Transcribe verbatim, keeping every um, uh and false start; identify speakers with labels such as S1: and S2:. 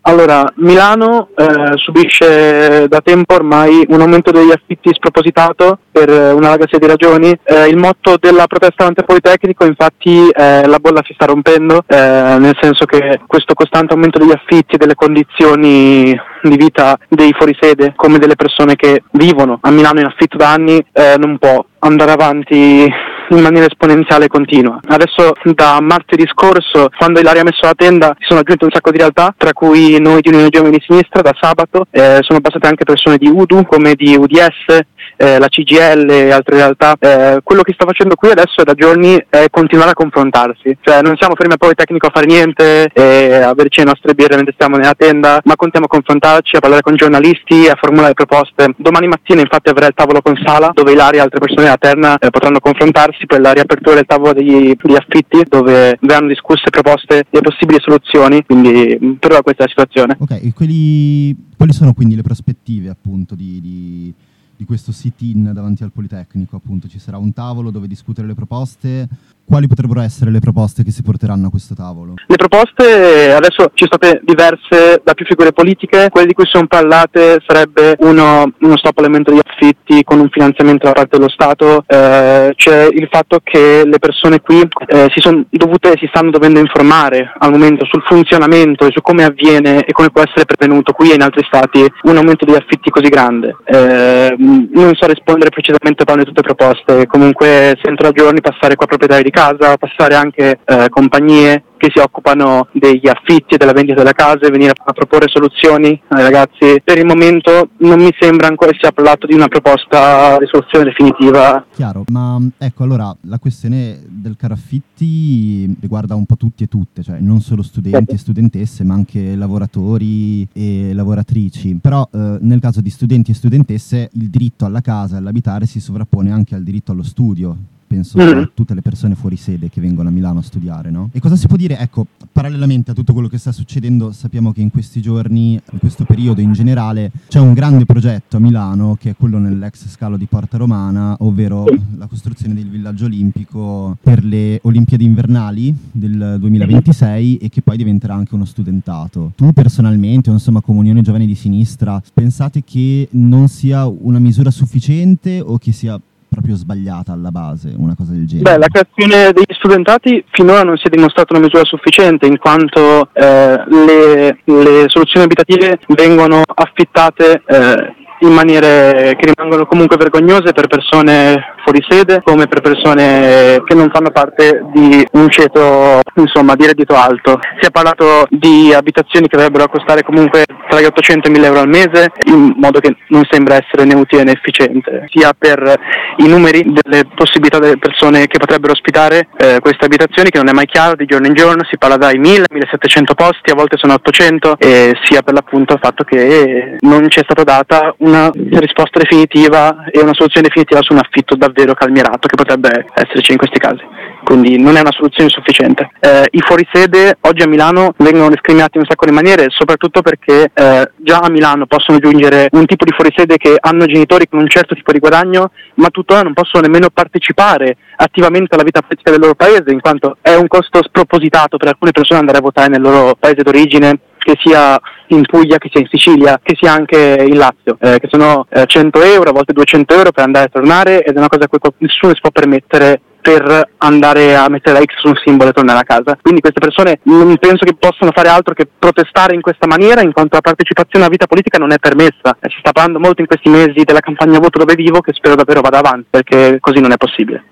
S1: Allora, Milano eh, subisce da tempo ormai un aumento degli affitti spropositato per una larga serie di ragioni. Eh, il motto della protesta antipolitecnico infatti è la bolla si sta rompendo, eh, nel senso che questo costante aumento degli affitti e delle condizioni di vita dei fuorisede, come delle persone che vivono a Milano in affitto da anni, eh, non può andare avanti in maniera esponenziale e continua. Adesso da martedì scorso, quando Ilaria ha messo la tenda, si sono aggiunte un sacco di realtà, tra cui noi di Unione Giovani di Sinistra da sabato, eh, sono passate anche persone di U D U come di U D S, eh, la C G I L e altre realtà. Eh, quello che sta facendo qui adesso da giorni è continuare a confrontarsi, cioè non siamo fermi a Politecnico a fare niente e a berci le nostre birre mentre stiamo nella tenda, ma continuiamo a confrontarci, a parlare con giornalisti, a formulare proposte. Domani mattina infatti avrà il tavolo con Sala, dove Ilaria e altre persone della Terna eh, potranno confrontarsi per la riapertura del tavolo degli, degli affitti, dove verranno discusse proposte e possibili soluzioni, quindi per ora questa è la situazione.
S2: Ok, e quelli, quali sono quindi le prospettive appunto di... di... di questo sit-in davanti al Politecnico? Appunto ci sarà un tavolo dove discutere le proposte. Quali potrebbero essere le proposte che si porteranno a questo tavolo?
S1: Le proposte adesso ci sono state diverse da più figure politiche. Quelle di cui sono parlate sarebbe uno, uno stop all'aumento degli affitti con un finanziamento da parte dello Stato. Eh, c'è il fatto che le persone qui eh, si sono dovute, si stanno dovendo informare al momento sul funzionamento e su come avviene e come può essere prevenuto qui e in altri stati un aumento degli affitti così grande. Eh, non so rispondere precisamente per tutte le proposte. Comunque se entro a giorni passare qua proprietari di casa, passare anche eh, compagnie che si occupano degli affitti e della vendita delle case, venire a proporre soluzioni ai ragazzi. Per il momento non mi sembra ancora sia parlato di una proposta di soluzione definitiva.
S2: Chiaro, ma ecco, allora la questione del caro affitti riguarda un po' tutti e tutte, cioè non solo studenti e studentesse, ma anche lavoratori e lavoratrici. Però eh, nel caso di studenti e studentesse il diritto alla casa e all'abitare si sovrappone anche al diritto allo studio. Penso mm. a tutte le persone fuori sede che vengono a Milano a studiare, no? E cosa si può dire? Ecco, parallelamente a tutto quello che sta succedendo, sappiamo che in questi giorni, in questo periodo in generale, c'è un grande progetto a Milano che è quello nell'ex scalo di Porta Romana, ovvero la costruzione del villaggio olimpico per le Olimpiadi invernali del duemilaventisei e che poi diventerà anche uno studentato. Tu personalmente, o insomma come Unione Giovani di Sinistra, pensate che non sia una misura sufficiente o che sia proprio sbagliata alla base, una cosa del genere?
S1: Beh, la creazione degli studentati finora non si è dimostrata una misura sufficiente, in quanto eh, le, le soluzioni abitative vengono affittate eh, in maniere che rimangono comunque vergognose per persone fuori sede come per persone che non fanno parte di un ceto, insomma, di reddito alto. Si è parlato di abitazioni che dovrebbero costare comunque tra gli ottocento e i mille euro al mese, in modo che non sembra essere né utile né efficiente, sia per i numeri delle possibilità delle persone che potrebbero ospitare eh, queste abitazioni, che non è mai chiaro di giorno in giorno, si parla dai mille, millesettecento posti, a volte sono ottocento, e sia per l'appunto il fatto che non ci è stata data una risposta definitiva e una soluzione definitiva su un affitto davvero calmierato che potrebbe esserci in questi casi. Quindi non è una soluzione sufficiente. Eh, I fuorisede oggi a Milano vengono discriminati in un sacco di maniere, soprattutto perché eh, già a Milano possono giungere un tipo di fuorisede che hanno genitori con un certo tipo di guadagno, ma tuttora non possono nemmeno partecipare attivamente alla vita politica del loro paese, in quanto è un costo spropositato per alcune persone andare a votare nel loro paese d'origine, che sia in Puglia, che sia in Sicilia, che sia anche in Lazio, eh, che sono eh, cento euro, a volte duecento euro per andare e tornare, ed è una cosa a cui nessuno si può permettere per andare a mettere la X su un simbolo e tornare a casa. Quindi queste persone non penso che possano fare altro che protestare in questa maniera, in quanto la partecipazione alla vita politica non è permessa. Eh, si sta parlando molto in questi mesi della campagna voto dove vivo, che spero davvero vada avanti, perché così non è possibile.